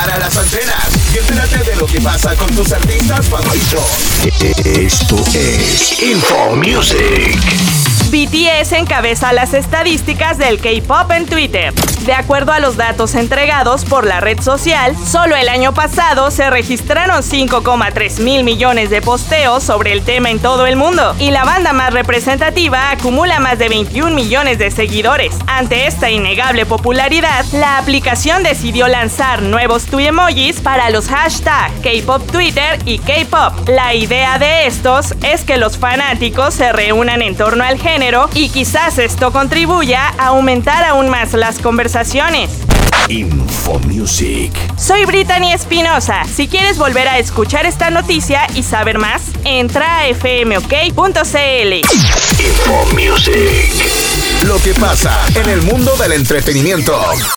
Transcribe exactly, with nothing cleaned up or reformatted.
para las antenas y entérate de lo que pasa con tus artistas favoritos. Esto es Info Music. B T S encabeza las estadísticas del K-pop en Twitter. De acuerdo a los datos entregados por la red social, solo el año pasado se registraron cinco coma tres mil millones de posteos sobre el tema en todo el mundo, y la banda más representativa acumula más de veintiún millones de seguidores. Ante esta innegable popularidad, la aplicación decidió lanzar nuevos Twemojis para los hashtags K-pop Twitter y K-pop. La idea de estos es que los fanáticos se reúnan en torno al género y quizás esto contribuya a aumentar aún más las conversaciones. Info Music. Soy Brittany Espinosa. Si quieres volver a escuchar esta noticia y saber más, entra a f m o k punto c l. Info Music. Lo que pasa en el mundo del entretenimiento.